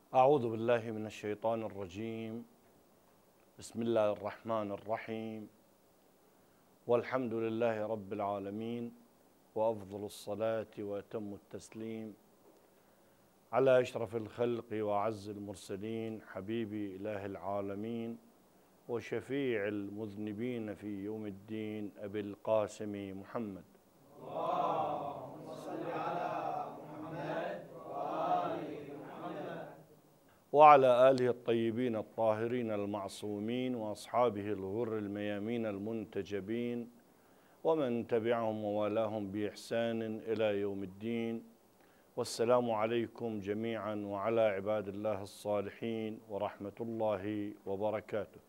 أعوذ بالله من الشيطان الرجيم. بسم الله الرحمن الرحيم، والحمد لله رب العالمين، وأفضل الصلاة وأتم التسليم على أشرف الخلق وأعز المرسلين، حبيبي إله العالمين وشفيع المذنبين في يوم الدين، أبي القاسم محمد. اللهم صل على محمد وآل محمد وعلى آله الطيبين الطاهرين المعصومين، وأصحابه الغر الميامين المنتجبين، ومن تبعهم ووالاهم بإحسان إلى يوم الدين. والسلام عليكم جميعا وعلى عباد الله الصالحين ورحمة الله وبركاته.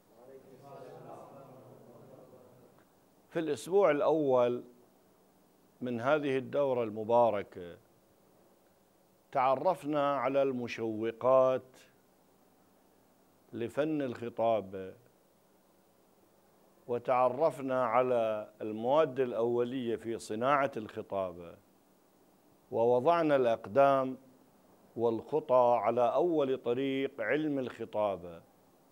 في الأسبوع الأول من هذه الدورة المباركة تعرفنا على المشوقات لفن الخطابة، وتعرفنا على المواد الأولية في صناعة الخطابة، ووضعنا الأقدام والخطى على أول طريق علم الخطابة.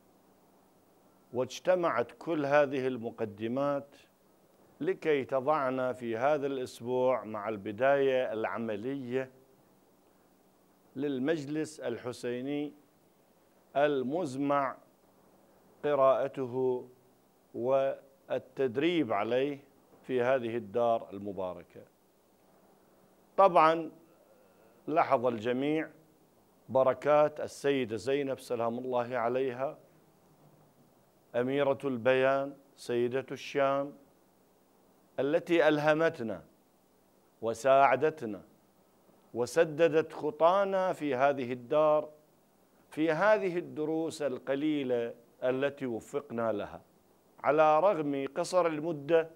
واجتمعت كل هذه المقدمات لكي تضعنا في هذا الأسبوع مع البداية العملية للمجلس الحسيني المزمع قراءته والتدريب عليه في هذه الدار المباركة. طبعا لاحظ الجميع بركات السيدة زينب سلام الله عليها، أميرة البيان، سيدة الشام، التي ألهمتنا وساعدتنا وسددت خطانا في هذه الدار في هذه الدروس القليلة التي وفقنا لها، على رغم قصر المدة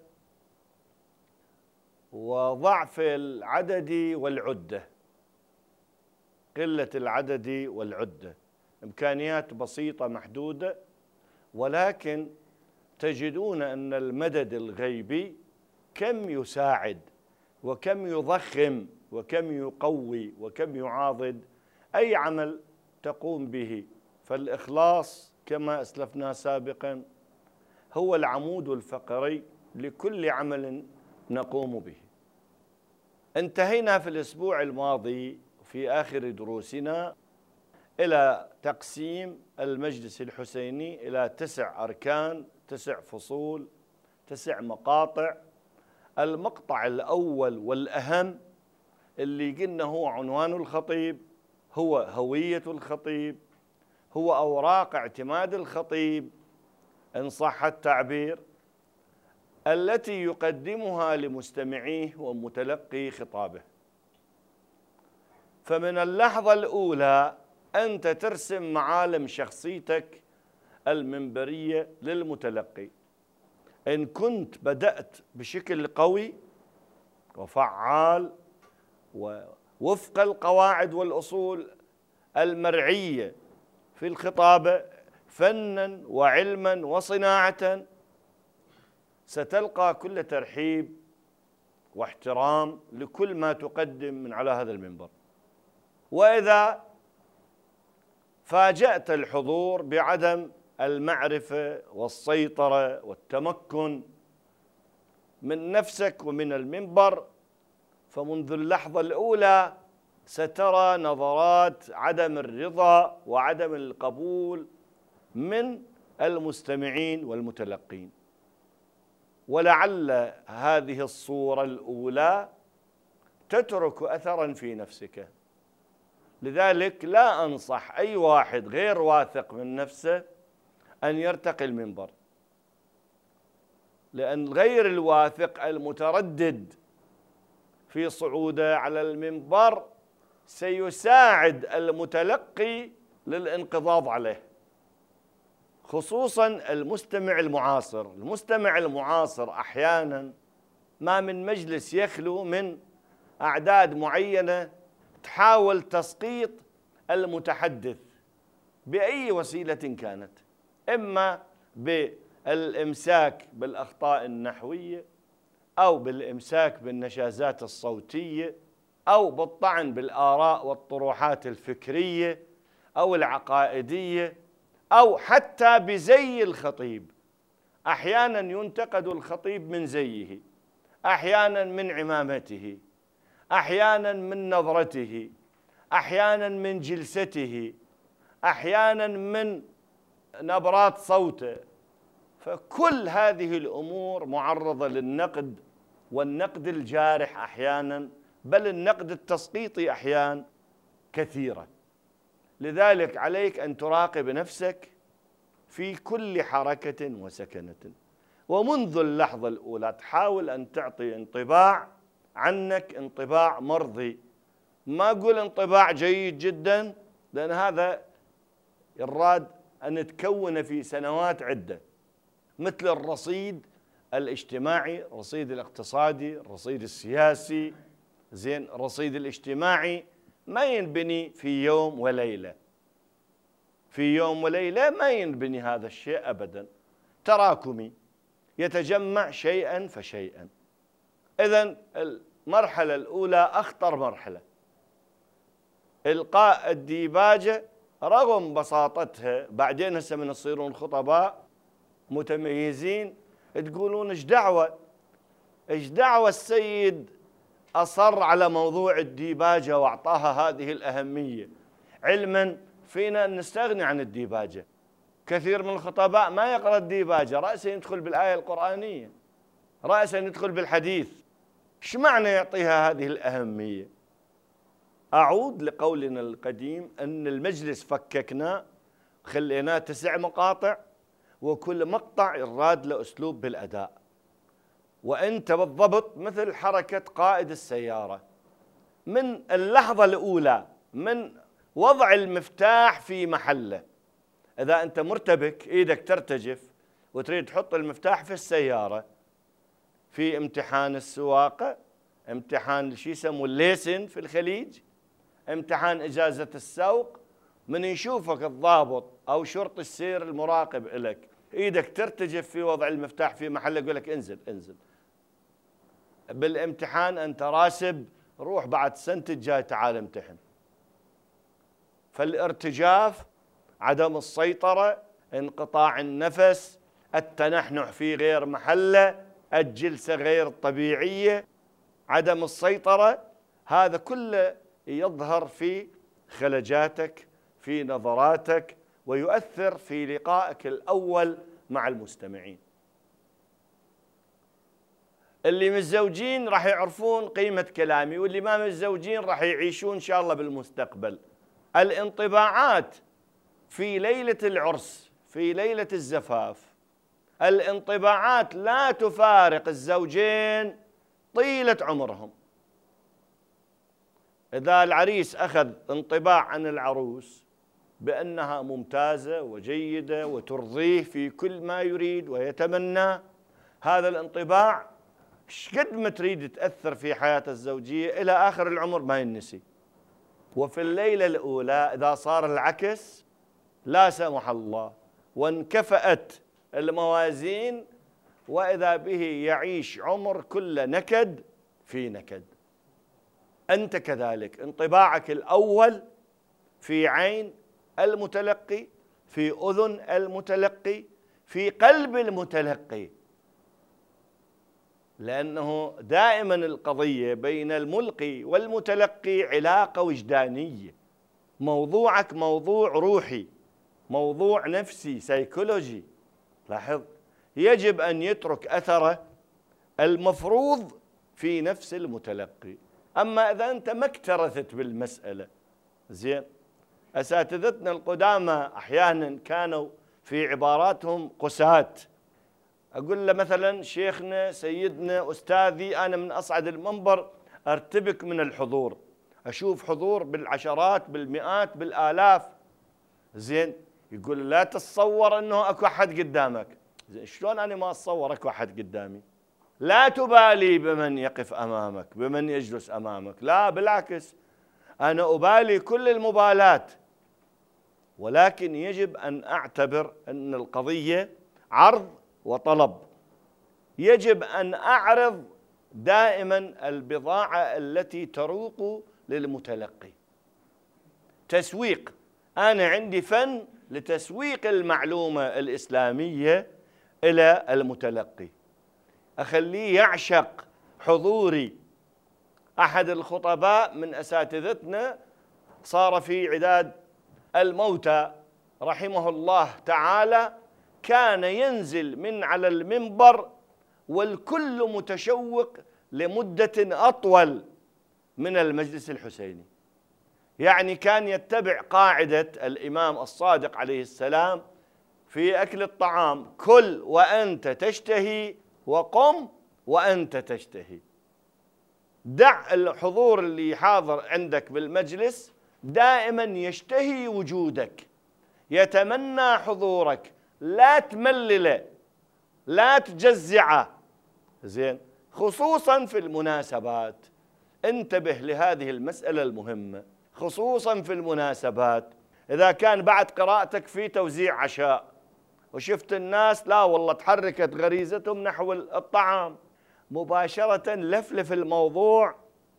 وضعف العدد والعدة، قلة العدد والعدة، إمكانيات بسيطة محدودة، ولكن تجدون أن المدد الغيبي كم يساعد وكم يضخم وكم يقوي وكم يعاضد أي عمل تقوم به. فالإخلاص كما أسلفنا سابقا هو العمود الفقري لكل عمل نقوم به. انتهينا في الأسبوع الماضي في آخر دروسنا إلى تقسيم المجلس الحسيني إلى 9 أركان، 9 فصول، 9 مقاطع. المقطع الأول والأهم اللي قلنا هو عنوان الخطيب، هو هوية الخطيب، هو أوراق اعتماد الخطيب إن صح التعبير، التي يقدمها لمستمعيه ومتلقي خطابه. فمن اللحظة الأولى أنت ترسم معالم شخصيتك المنبرية للمتلقي. إن كنت بدأت بشكل قوي وفعال ووفق القواعد والأصول المرعية في الخطابة فناً وعلماً وصناعة، ستلقى كل ترحيب واحترام لكل ما تقدم من على هذا المنبر. وإذا فاجأت الحضور بعدم المعرفة والسيطرة والتمكن من نفسك ومن المنبر، فمنذ اللحظة الأولى سترى نظرات عدم الرضا وعدم القبول من المستمعين والمتلقين. ولعل هذه الصورة الأولى تترك أثراً في نفسك. لذلك لا أنصح أي واحد غير واثق من نفسه أن يرتقي المنبر، لأن غير الواثق المتردد في صعوده على المنبر سيساعد المتلقي للانقضاض عليه، خصوصا المستمع المعاصر. المستمع المعاصر أحيانا ما من مجلس يخلو من أعداد معينة تحاول تسقيط المتحدث بأي وسيلة كانت، إما بالإمساك بالأخطاء النحوية، أو بالإمساك بالنشازات الصوتية، أو بالطعن بالآراء والطروحات الفكرية، أو العقائدية أو حتى بزي الخطيب. أحيانا ينتقد الخطيب من زيه، أحيانا من عمامته، أحيانا من نظرته، أحيانا من جلسته، أحيانا من نبرات صوته. فكل هذه الأمور معرضة للنقد، والنقد الجارح أحيانا، بل النقد التسقيطي أحيانا كثيرا. لذلك عليك أن تراقب نفسك في كل حركة وسكنة، ومنذ اللحظة الأولى تحاول أن تعطي انطباع عنك انطباع مرضي. ما أقول انطباع جيد جدا، لأن هذا يراد أن تكون في سنوات عدة، مثل الرصيد الاجتماعي، الرصيد الاقتصادي، الرصيد السياسي. زين، الرصيد الاجتماعي ما ينبني في يوم وليلة، في يوم وليلة ما ينبني هذا الشيء أبدا، تراكمي يتجمع شيئا فشيئا. إذن المرحلة الأولى أخطر مرحلة، إلقاء الديباجة رغم بساطتها. بعدين هسه من يصيرون خطباء متميزين تقولون ايش دعوة السيد أصر على موضوع الديباجة وأعطاها هذه الأهمية، علما فينا أن نستغني عن الديباجة. كثير من الخطباء ما يقرأ الديباجة، رأسا يدخل بالآية القرآنية، رأسا يدخل بالحديث. ايش معنى يعطيها هذه الأهمية؟ أعود لقولنا القديم أن المجلس فككناه خليناه 9 مقاطع، وكل مقطع يراد له أسلوب بالأداء، وأنت بالضبط مثل حركة قائد السيارة. من اللحظة الأولى من وضع المفتاح في محله، إذا أنت مرتبك إيدك ترتجف وتريد تحط المفتاح في السيارة، في امتحان السواقة، امتحان شو يسموه الليسن في الخليج، امتحان إجازة السوق، من يشوفك الضابط أو شرطي السير المراقب لك إيدك ترتجف في وضع المفتاح في محله، يقول لك انزل انزل. بالامتحان أنت راسب، روح بعد سنة الجاي تعال امتحن. فالارتجاف، عدم السيطرة، انقطاع النفس، التنحنح في غير محله، الجلسة غير طبيعية، عدم السيطرة، هذا كله يظهر في خلجاتك، في نظراتك، ويؤثر في لقائك الأول مع المستمعين. اللي متزوجين راح يعرفون قيمة كلامي، واللي ما متزوجين راح يعيشون إن شاء الله بالمستقبل. الانطباعات في ليلة العرس، في ليلة الزفاف، الانطباعات لا تفارق الزوجين طيلة عمرهم. إذا العريس أخذ انطباع عن العروس بأنها ممتازة وجيدة وترضيه في كل ما يريد ويتمناه، هذا الانطباع شقد ما تريد تأثر في حياة الزوجية إلى آخر العمر ما ينسي. وفي الليلة الأولى إذا صار العكس لا سمح الله وانكفأت الموازين، وإذا به يعيش عمر كله نكد في نكد. أنت كذلك انطباعك الأول في عين المتلقي، في أذن المتلقي، في قلب المتلقي، لأنه دائما القضية بين الملقي والمتلقي علاقة وجدانية. موضوعك موضوع روحي، موضوع نفسي، سيكولوجي. لاحظ، يجب أن يترك أثره المفروض في نفس المتلقي. أما إذا أنت ما اكترثت بالمسألة، زين، أساتذتنا القدامى أحيانا كانوا في عباراتهم قساة. أقول له مثلا شيخنا سيدنا أستاذي، أنا من أصعد المنبر أرتبك من الحضور، أشوف حضور بالعشرات بالمئات بالآلاف. زين، يقول لا تتصور أنه أكو أحد قدامك. زين، شلون أنا ما أتصور أكو أحد قدامي؟ لا تبالي بمن يقف أمامك، بمن يجلس أمامك، لا بالعكس، أنا أبالي كل المبالاة، ولكن يجب أن أعتبر أن القضية عرض وطلب. يجب أن أعرض دائما البضاعة التي تروق للمتلقي. تسويق أنا عندي فن لتسويق المعلومة الإسلامية إلى المتلقي، أخليه يعشق حضوري. أحد الخطباء من أساتذتنا صار في عداد الموتى رحمه الله تعالى، كان ينزل من على المنبر والكل متشوق لمدة أطول من المجلس الحسيني. يعني كان يتبع قاعدة الإمام الصادق عليه السلام في أكل الطعام: كل وأنت تشتهي وقم وأنت تشتهي. دع الحضور اللي حاضر عندك بالمجلس دائما يشتهي وجودك، يتمنى حضورك، لا تملله، لا تجزعه. زين، خصوصا في المناسبات. انتبه لهذه المسألة المهمة، خصوصا في المناسبات. إذا كان بعد قراءتك في توزيع عشاء وشفت الناس لا والله تحركت غريزتهم نحو الطعام، مباشرة لفلف الموضوع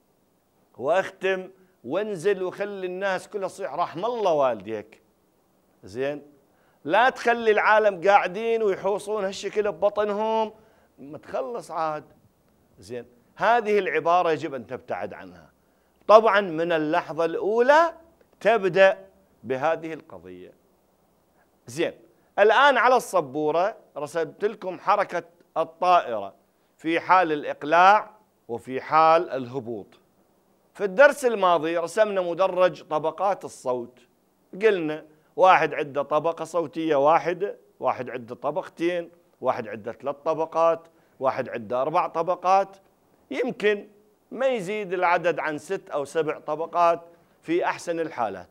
واختم وانزل وخلي الناس كلها تصيح رحم الله والديك. زين، لا تخلي العالم قاعدين ويحوصون هالشكل ببطنهم، ما تخلص عاد. زين، هذه العبارة يجب أن تبتعد عنها. طبعا من اللحظة الأولى تبدأ بهذه القضية. زين، الآن على السبورة رسمت لكم حركة الطائرة في حال الإقلاع وفي حال الهبوط. في الدرس الماضي رسمنا مدرج طبقات الصوت، قلنا واحد عنده طبقة صوتية واحدة، واحد عنده طبقتين، واحد عنده 3 طبقات، واحد عنده 4 طبقات، يمكن ما يزيد العدد عن 6 أو 7 طبقات في أحسن الحالات.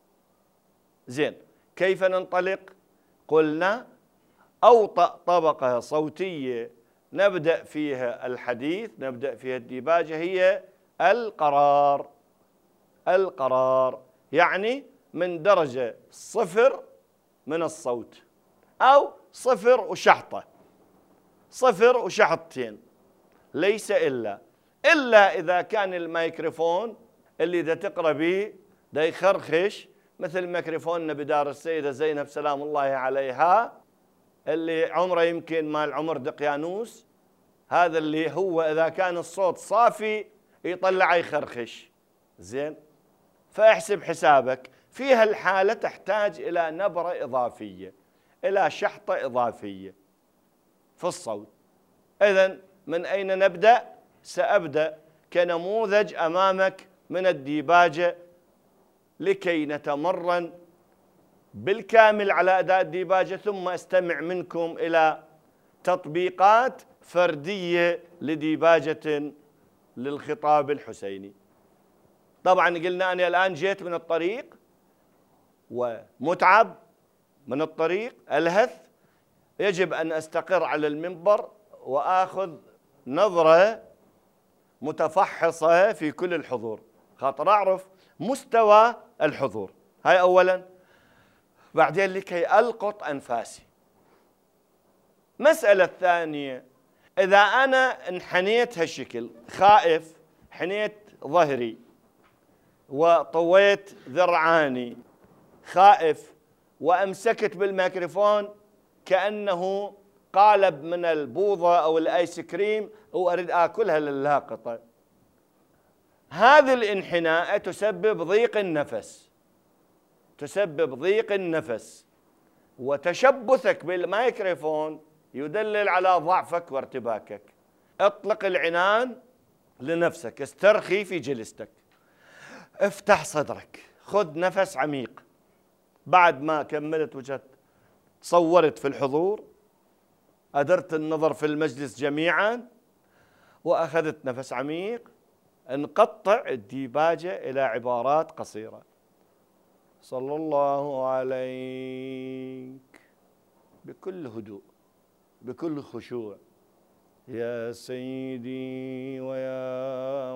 زين، كيف ننطلق؟ قلنا أوطأ طبقة صوتية نبدأ فيها الحديث، نبدأ فيها الديباجة، هي القرار. القرار يعني من درجة 0 من الصوت، أو 0 وشحطة، 0 وشحطتين، ليس إلا إذا كان الميكروفون اللي دا تقرأ به دا يخرخش، مثل ميكروفوننا بدار السيدة زينب سلام الله عليها اللي عمره يمكن مال عمر دقيانوس، هذا اللي هو إذا كان الصوت صافي يطلع يخرخش. زين، فاحسب حسابك في هالحالة تحتاج إلى نبرة إضافية، إلى شحطة إضافية في الصوت. إذن من أين نبدأ؟ سأبدأ كنموذج أمامك من الديباجة لكي نتمرن بالكامل على أداء الديباجة، ثم أستمع منكم إلى تطبيقات فردية لديباجة للخطاب الحسيني. طبعا قلنا أنا الآن جيت من الطريق ومتعب من الطريق ألهث، يجب أن أستقر على المنبر وآخذ نظرة متفحصة في كل الحضور خاطر أعرف مستوى الحضور. هاي أولا. بعدين لكي ألقط أنفاسي. مسألة ثانية، إذا أنا انحنيت هالشكل، خائف، حنيت ظهري وطويت ذرعاني، خائف، وأمسكت بالميكروفون كأنه قالب من البوظة أو الآيس كريم وأريد آكلها للاقطة، هذه الانحناء تسبب ضيق النفس، تسبب ضيق النفس، وتشبثك بالميكروفون يدلل على ضعفك وارتباكك. اطلق العنان لنفسك، استرخي في جلستك، افتح صدرك، خذ نفس عميق. بعد ما كملت وجدت تصورت في الحضور، أدرت النظر في المجلس جميعا، وأخذت نفس عميق، نقطع الديباجة إلى عبارات قصيرة. صلى الله عليك، بكل هدوء، بكل خشوع، يا سيدي ويا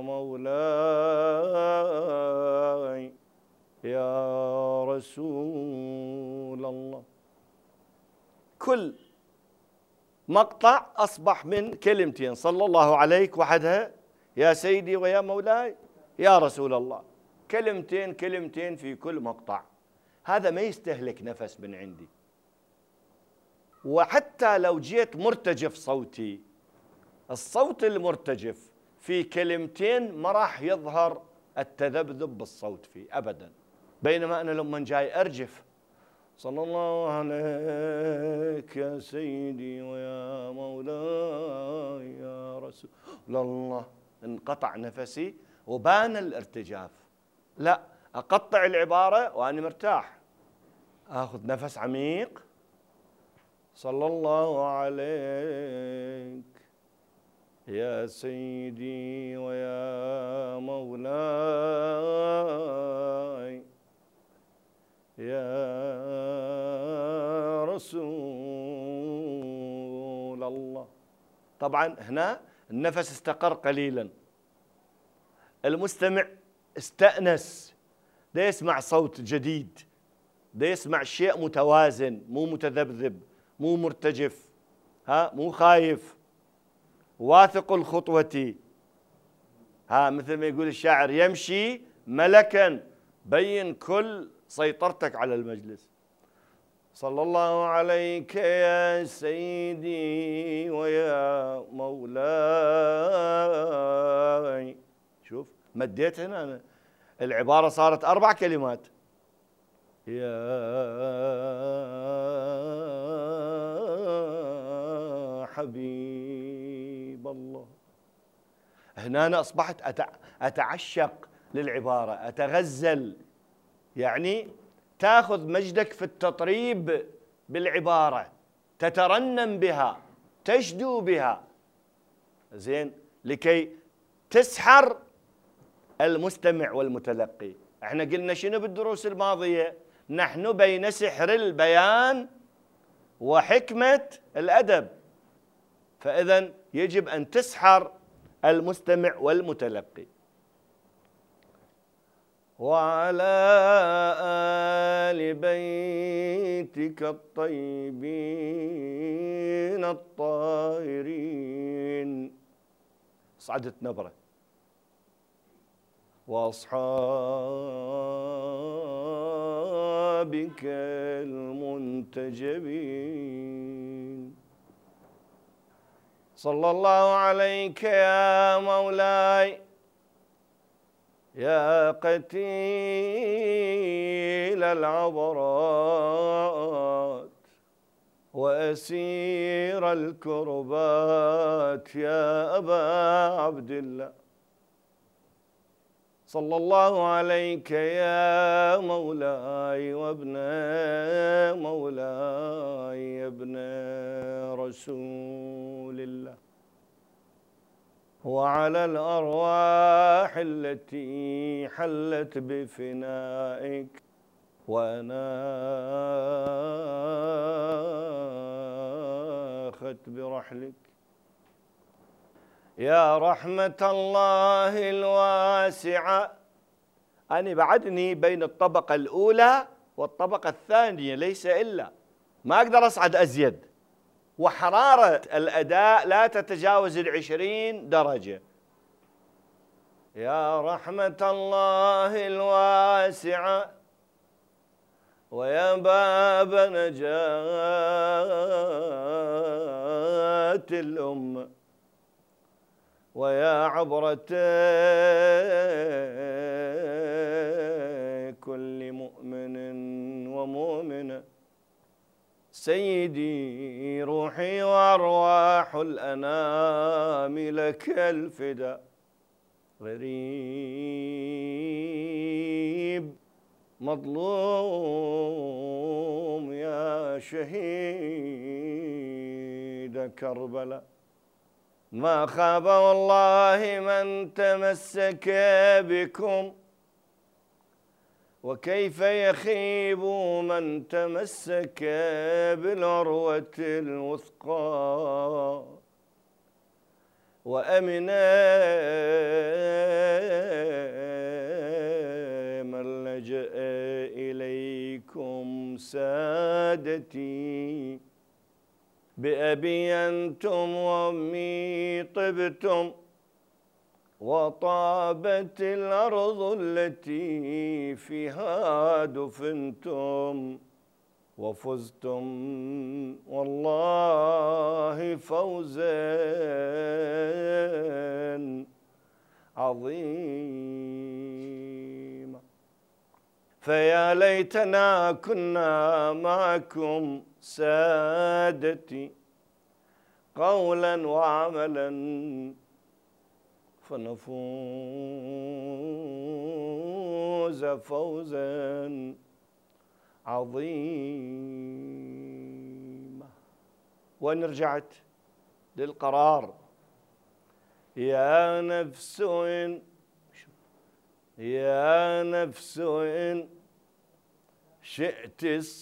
مولاي يا رسول الله. كل مقطع أصبح من كلمتين، صلى الله عليك وحدها، يا سيدي ويا مولاي يا رسول الله، كلمتين كلمتين في كل مقطع. هذا ما يستهلك نفس من عندي. وحتى لو جيت مرتجف صوتي، الصوت المرتجف في كلمتين ما راح يظهر التذبذب بالصوت فيه أبدا، بينما أنا لما جاي أرجف صلى الله عليك يا سيدي ويا مولاي يا رسول الله، انقطع نفسي وبان الارتجاف. لا، أقطع العبارة وأنا مرتاح، أخذ نفس عميق، صلى الله عليك يا سيدي ويا مولاي يا رسول الله. طبعا هنا النفس استقر قليلا، المستمع استأنس، ده يسمع صوت جديد، ده يسمع شيء متوازن، مو متذبذب، مو مرتجف، مو خايف، واثق الخطوة، مثل ما يقول الشاعر يمشي ملكا، بين كل سيطرتك على المجلس. صلى الله عليك يا سيدي ويا مولاي. شوف مديت هنا أنا. العبارة صارت 4 كلمات. يا حبيب الله. هنا أنا أصبحت أتعشق للعبارة، أتغزل، يعني تأخذ مجدك في التطريب بالعبارة، تترنم بها، تشدو بها، زين، لكي تسحر المستمع والمتلقي. احنا قلنا شنو بالدروس الماضية؟ نحن بين سحر البيان وحكمة الأدب، فإذا يجب أن تسحر المستمع والمتلقي. وعلى آل بيتك الطيبين الطاهرين، صعدت نبرة، وأصحابك المنتجبين. صلى الله عليك يا مولاي يا قتيل العبرات وأسير الكربات يا أبا عبد الله. صلى الله عليك يا مولاي وابن مولاي يا ابن رسول الله، وعلى الأرواح التي حلت بفنائك وأناخت برحلك. يا رحمة الله الواسعة. أنا بعدني بين الطبقة الأولى والطبقة الثانية، ليس إلا، ما أقدر أصعد أزيد، وحرارة الأداء لا تتجاوز 20 درجة. يا رحمة الله الواسعة ويا باب نجاة الأمة ويا عبرة كل مؤمن ومؤمنة، سيدي روحي وأرواح الأنام لك الفداء. غريب مظلوم يا شهيد كربلاء، ما خاب والله من تمسك بكم، وكيف يخيب من تمسك بالعروة الوثقى، وأمن من لجأ إليكم سادتي، بأبي أنتم وأمي طبتم وطابت الأرض التي فيها دفنتم وفزتم والله فوزا عظيما. فيا ليتنا كنا معكم سادتي قولا وعملا فنفوز فوزا عظيما. وإن رجعت للقرار يا نفس إن شئت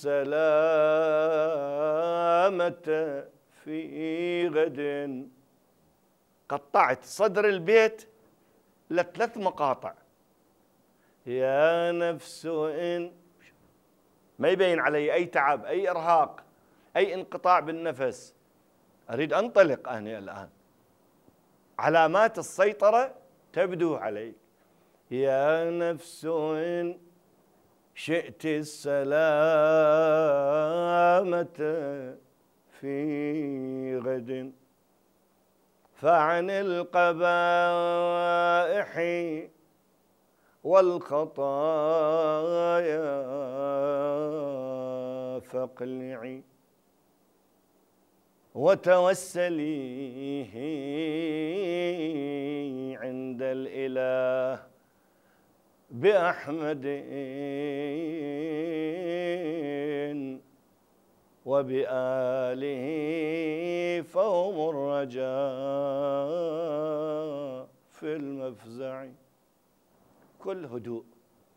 السلامة في غد. قطعت صدر البيت ل3 مقاطع. يا نفس إن، ما يبين علي أي تعب، أي إرهاق، أي انقطاع بالنفس، أريد أنطلق أنا الآن، علامات السيطرة تبدو علي. يا نفس إن شئت السلامة في غد فعن القبائح والخطايا فاقلعي وتوسلي عند الإله بأحمد وبآله فهم الرجاء في المفزع. كل هدوء،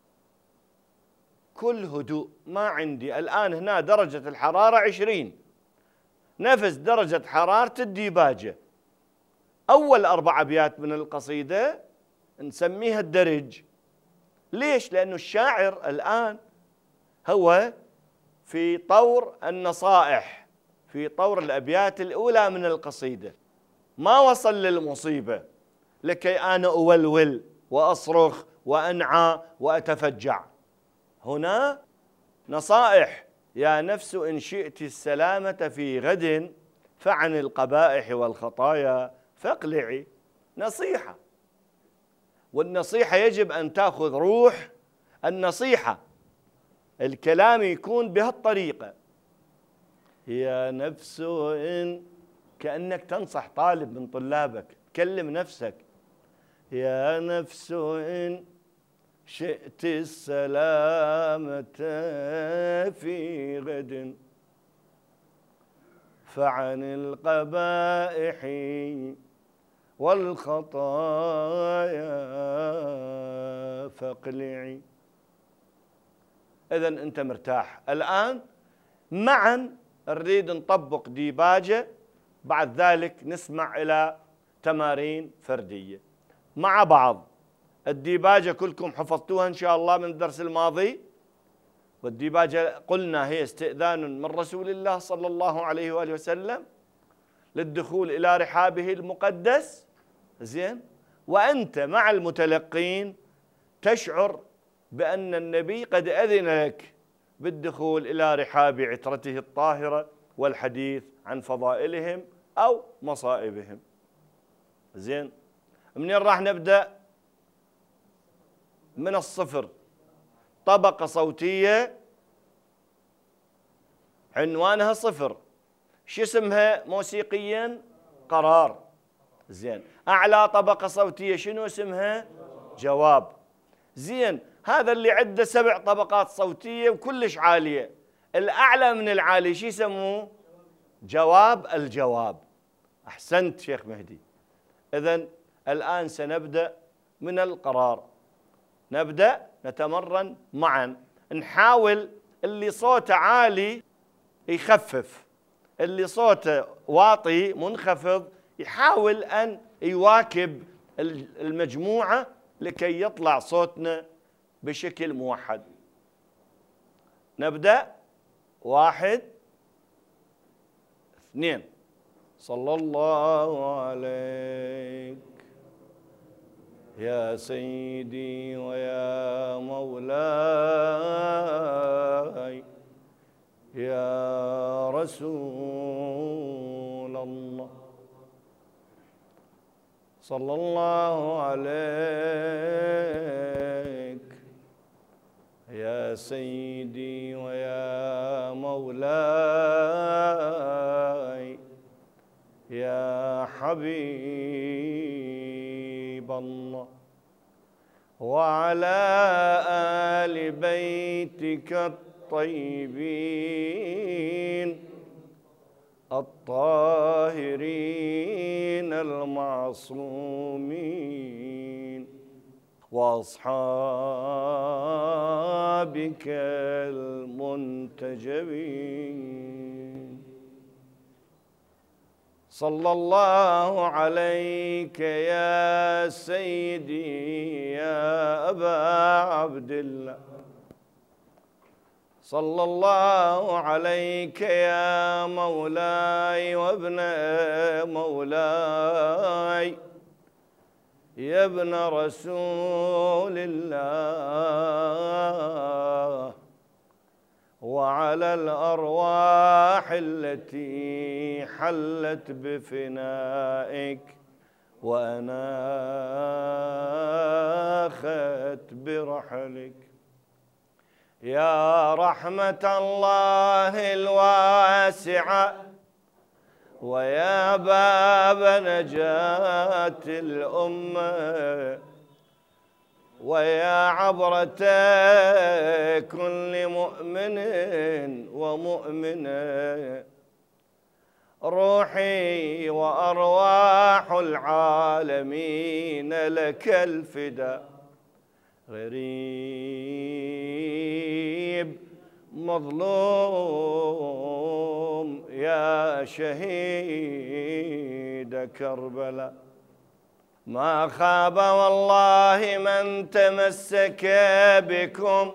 كل هدوء. ما عندي الآن هنا درجة الحرارة 20، نفس درجة حرارة الديباجة. أول 4 أبيات من القصيدة نسميها الدرج. ليش؟ لأنه الشاعر الآن هو في طور النصائح، في طور الأبيات الأولى من القصيدة، ما وصل للمصيبة لكي أنا أولول وأصرخ وأنعى وأتفجع. هنا نصائح. يا نفس إن شئت السلامة في غد فعن القبائح والخطايا فاقلعي. نصيحة، والنصيحة يجب أن تأخذ روح النصيحة، الكلام يكون بهالطريقة. يا نفس إن، كأنك تنصح طالب من طلابك، تكلم نفسك. يا نفس إن شئت السلامة في غد فعن القبائح والخطايا فاقلعي. إذن أنت مرتاح الآن. معا نريد نطبق ديباجة، بعد ذلك نسمع إلى تمارين فردية مع بعض. الديباجة كلكم حفظتوها إن شاء الله من الدرس الماضي. والديباجة قلنا هي استئذان من رسول الله صلى الله عليه وآله وسلم للدخول إلى رحابه المقدس. زين، وأنت مع المتلقين تشعر بأن النبي قد أذن لك بالدخول إلى رحاب عترته الطاهرة والحديث عن فضائلهم أو مصائبهم. زين، منين راح نبدأ؟ من الصفر. طبقة صوتية عنوانها صفر. شو اسمها موسيقيا؟ قرار. زين، أعلى طبقة صوتية شنو اسمها؟ جواب. زين، هذا اللي عنده 7 طبقات صوتية وكلش عالية. الأعلى من العالي شو يسموه؟ جواب الجواب. أحسنت شيخ مهدي. إذن الآن سنبدأ من القرار. نبدأ نتمرن معا. نحاول اللي صوته عالي يخفف، اللي صوته واطي منخفض يحاول أن يواكب المجموعة لكي يطلع صوتنا بشكل موحد. نبدأ. 1 2. صلى الله عليك يا سيدي ويا مولاي يا رسول الله، صلى الله عليك يا سيدي ويا مولاي يا حبيب الله، وعلى آل بيتك الطيبين الطاهرين المعصومين، وأصحابك المنتجبين. صلى الله عليك يا سيدي يا أبا عبد الله، صلى الله عليك يا مولاي وابن مولاي يا ابن رسول الله، وعلى الأرواح التي حلت بفنائك وأناخت برحلك، يا رحمة الله الواسعة ويا باب نجاة الأمة ويا عبرة كل مؤمن ومؤمنة، روحي وأرواح العالمين لك الفداء، غريب مظلوم يا شهيد كربلاء، ما خاب والله من تمسك بكم،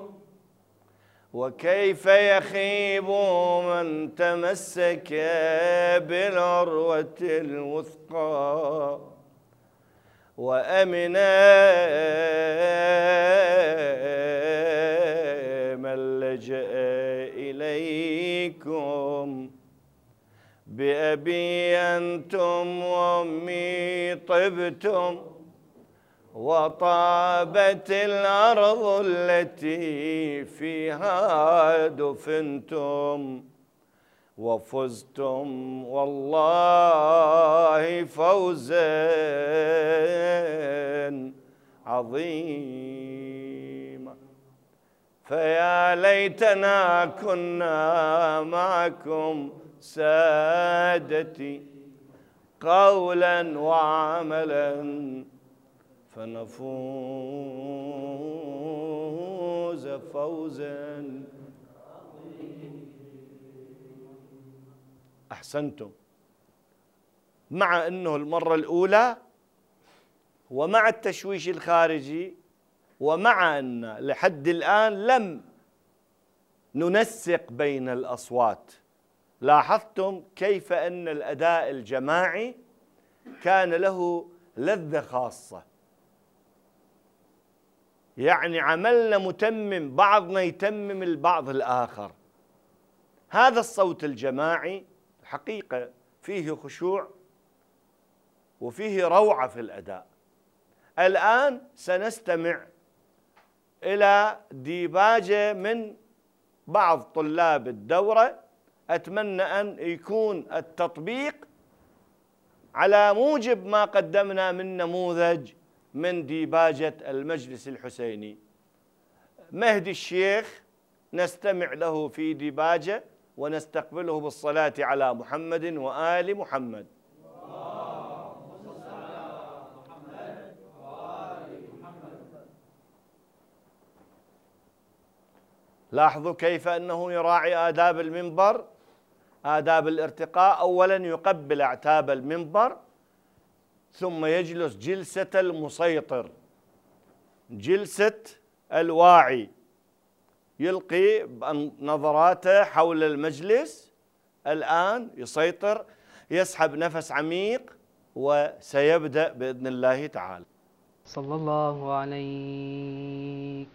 وكيف يخيب من تمسك بالعروة الوثقى، وأمن من لجأ إليكم، بأبي أنتم وأمي طبتم، وطابت الأرض التي فيها دفنتم، وفزتم والله فوزا عظيما، فيا ليتنا كنا معكم سادتي قولا وعملا فنفوز فوزا. أحسنتم. مع أنه المرة الأولى ومع التشويش الخارجي ومع أن لحد الآن لم ننسق بين الأصوات، لاحظتم كيف أن الأداء الجماعي كان له لذة خاصة، يعني عملنا متمم، بعضنا يتمم البعض الآخر. هذا الصوت الجماعي حقيقة فيه خشوع وفيه روعة في الأداء. الآن سنستمع إلى ديباجة من بعض طلاب الدورة، أتمنى أن يكون التطبيق على موجب ما قدمنا من نموذج من ديباجة المجلس الحسيني. مهدي الشيخ نستمع له في ديباجة ونستقبله بالصلاة على محمد وآل محمد. اللهم صل على محمد وآل محمد. لاحظوا كيف أنه يراعي آداب المنبر، آداب الارتقاء. أولا يقبل أعتاب المنبر، ثم يجلس جلسة المسيطر، جلسة الواعي، يلقي نظراته حول المجلس. الآن يسيطر، يسحب نفس عميق، وسيبدأ بإذن الله تعالى. صلى الله عليك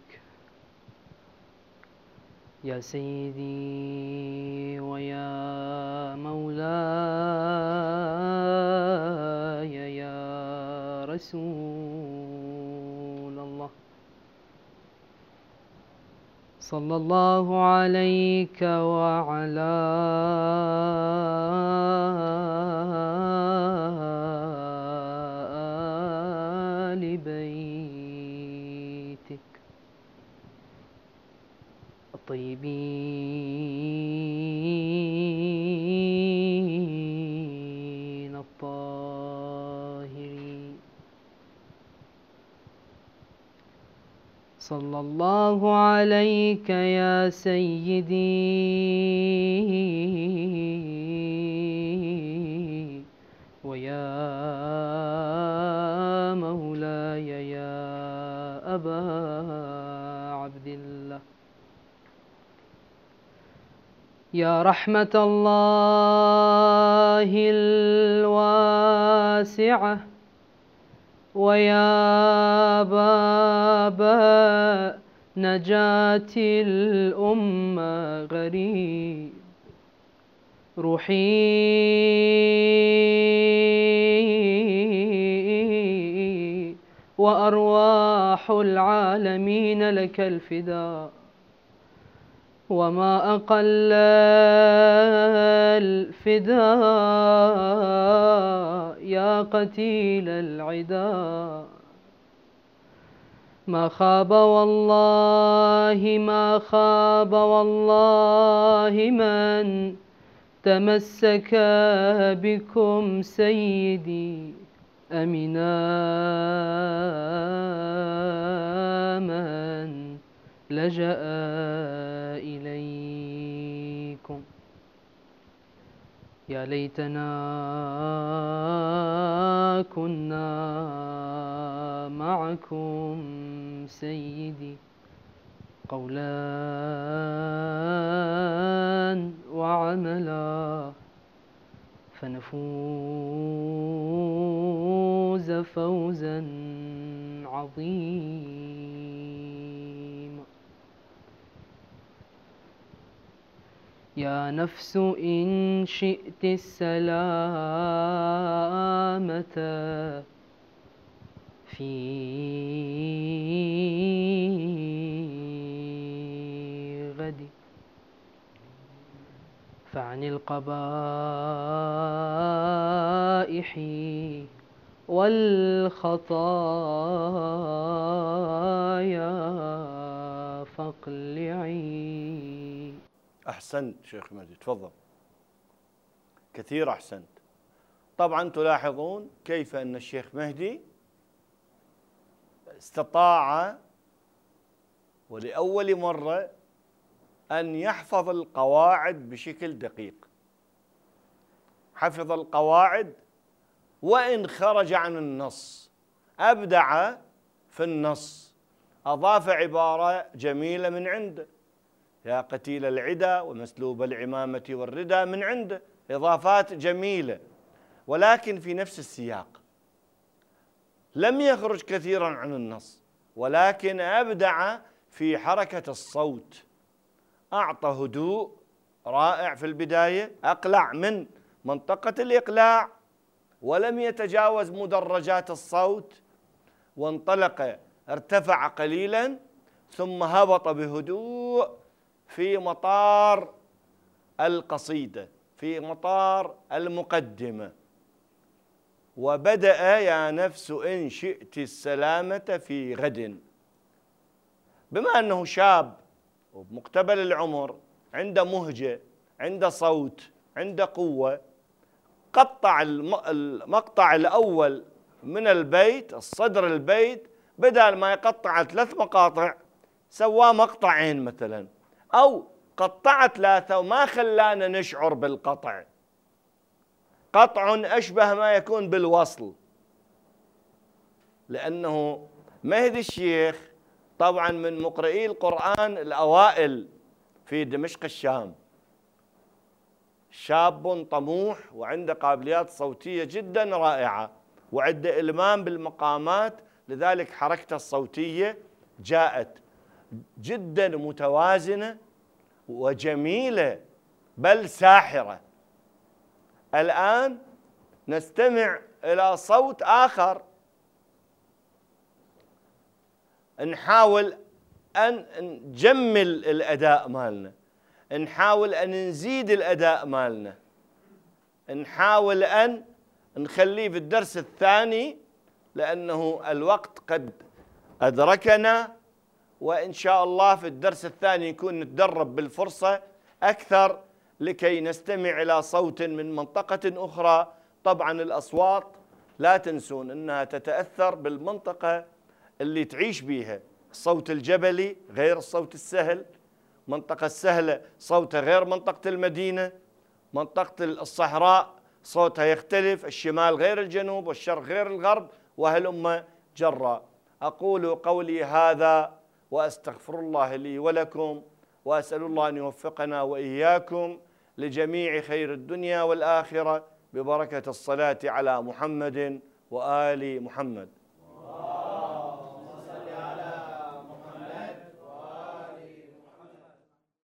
يا سيدي ويا مولاي يا رسول الله. صلى الله عليك وعلى آل بيتك الطيبين الطاهرين. صلى الله عليك يا سيدي ويا مولاي يا أبا عبد الله. يا رحمة الله الواسعة ويا باب نجاة الأمة غريب روحي وأرواح العالمين لك الفداء. وما أقل الفداء يا قتيل العدا. ما خاب والله ما خاب والله من تمسك بكم سيدي أمنا من لجأ إليكم. يا ليتنا كنا معكم سيدي قولا وعملا فنفوز فوزا عظيما. يا نفس إن شئت السلامة في غد فعن القبائح والخطايا فاقلعي. أحسنت شيخ مهدي، تفضل. كثير أحسنت. طبعا تلاحظون كيف أن الشيخ مهدي استطاع ولأول مرة أن يحفظ القواعد بشكل دقيق. حفظ القواعد وإن خرج عن النص، أبدع في النص، أضاف عبارة جميلة من عنده، يا قتيل العدا ومسلوب العمامة والردى، من عنده إضافات جميلة، ولكن في نفس السياق. لم يخرج كثيرا عن النص، ولكن أبدع في حركة الصوت، أعطى هدوء رائع في البداية، أقلع من منطقة الإقلاع ولم يتجاوز مدرجات الصوت، وانطلق ارتفع قليلا ثم هبط بهدوء في مطار القصيدة، في مطار المقدمة، وبدأ يا نفس إن شئت السلامة في غد. بما أنه شاب وبمقتبل العمر، عنده مهجة، عنده صوت، عنده قوة، قطع المقطع الأول من البيت، الصدر البيت، بدل ما يقطع 3 مقاطع سواه مقطعين مثلا، أو قطع 3 وما خلانا نشعر بالقطع، قطع أشبه ما يكون بالوصل. لأنه مهدي الشيخ طبعا من مقرئي القرآن الأوائل في دمشق الشام، شاب طموح وعنده قابليات صوتية جدا رائعة، وعنده إلمام بالمقامات لذلك حركته الصوتية جاءت جدا متوازنة وجميلة بل ساحرة. الآن نستمع إلى صوت آخر، نحاول أن نجمل الأداء مالنا، نحاول أن نزيد الأداء مالنا، نحاول أن نخليه في الدرس الثاني لأنه الوقت قد أدركنا، وإن شاء الله في الدرس الثاني نكون نتدرب بالفرصة أكثر لكي نستمع إلى صوت من منطقة أخرى. طبعا الأصوات لا تنسون أنها تتأثر بالمنطقة اللي تعيش بيها، الصوت الجبلي غير الصوت السهل، منطقة السهلة صوتها غير منطقة المدينة، منطقة الصحراء صوتها يختلف، الشمال غير الجنوب والشرق غير الغرب، وهلم جرا. أقول قولي هذا وأستغفر الله لي ولكم، وأسأل الله أن يوفقنا وإياكم لجميع خير الدنيا والآخرة ببركة الصلاة على محمد وآل محمد.